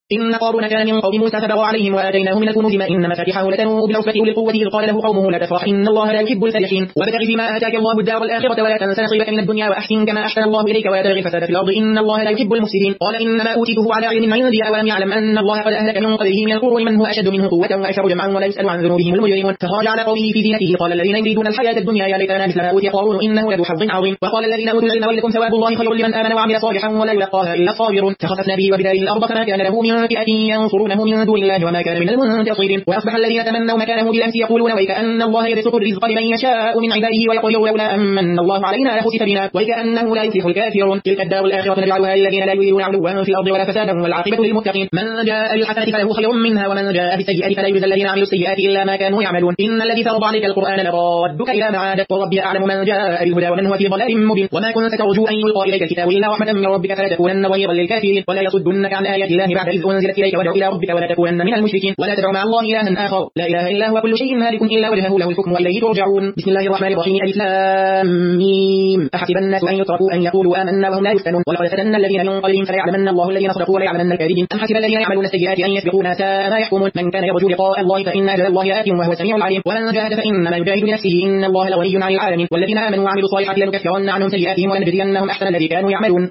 إن قارون كان من قوم موسى فبغى عليهم وآتيناه من الكنوز ما إن مفاتحه لتنوء بالعصبة أولي القوة إذ قال له قومه لا تفرح إن الله لا يحب الفرحين وابتغ فيما آتاك الله الدار الآخرة ولا تنس نصيبك من الدنيا وأحسن كما أحسن الله إليك ولا تبغ الفساد في الأرض إن الله لا يحب المفسدين قال إنما أوتيته على علم عندي أولم يعلم أن الله قد أهلك من قبله من القرون من هو أشد منه قوة وأشر جمعا ولا يسأل عن ذنوبهم المجرمون فخرج على قومه في زينته قال الذين يريدون الحياة الدنيا يا ليتنا مثل ما أوتي قارون إنه لذو حظ عظيم وقال الذين أوتوا العلم ويلكم ثواب الله خير لمن آمن وعمل صالحا ولا يلقاها إلا الصابرون فخسفنا به وبداره الأرض فما كان له من فئة ينصرونه من دون الله وما كان من المنتصرين وأصبح الذين تمنوا مكانه بالأمس يقولون ويكأن الله يبسط الرزق لمن يشاء من عباده ويقول لولا أمن الله علينا لخسف بنا ويكأنه لا يفلح الكافرون تلك الدار الآخرة نجعلها للذين لا يريدون علوا في الأرض ولا فسادا والعاقبة للمتقين من جاء بالحسنة فله خير منها ومن جاء بالسيئة فلا يجزى الذين عملوا السيئات إلا ما كانوا يعملون إن الذي فرض عليك القرآن لرادك إلى معاد وربي أعلم من جاء بالهدى ومن هو في ضلال مبين وما كنت ترجو أن يلقى إليك الكتاب إلا رحمة من ربك فلا تكونن ظهيرا للكافرين ولا يصدنك عن آيات الله بعد إذ أنزلت إليك وادع إلى ربك ولا تكونن من المشركين ولا تدع مع الله إلها آخر لا إله إلا هو كل شيء هالك إلا وجهه له الحكم وإليه ترجعون بسم الله الرحمن الرحيم ألف لام ميم أحسب الناس أن يتركوا أن يقولوا آمنا وهم لا يفتنون ولقد فتنا الذين من قبلهم فليعلمن الله الذين صدقوا وليعلمن الكاذبين أم حسب الذين يعملون السيئات أن يسبقونا ساء ما يحكمون من كان يرجو لقاء الله فإن أجل الله آت وهو السميع العليم ومن جاهد فإنما يجاهد بنفسه إن الله لغني عن العالمين والذين آمنوا وعملوا الصالحات لنكفرن عنهم سيئاتهم ولنجزينهم أحسن الذي كانوا يعملون